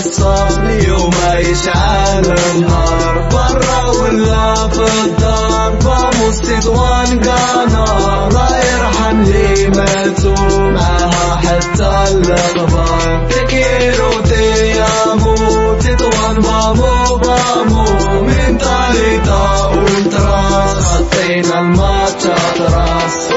وصلني وما يشعل النار برا ولا في الدار vamos تطوان قنار لا يرحم لي ماتوا معها حتى الأخبار تكيرو تيامو تطوان بامو من تاليتا والتراس خطينا الماتش أطراس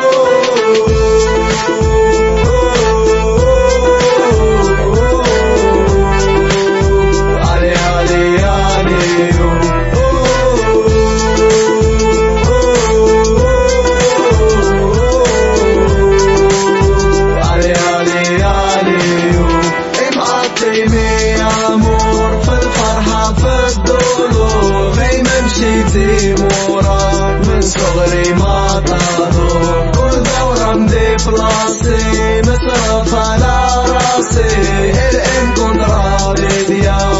تيمورا من صغري ما طاروا كل دورة مدي بلاصي مصرف على راسي الان كنت راضي ديال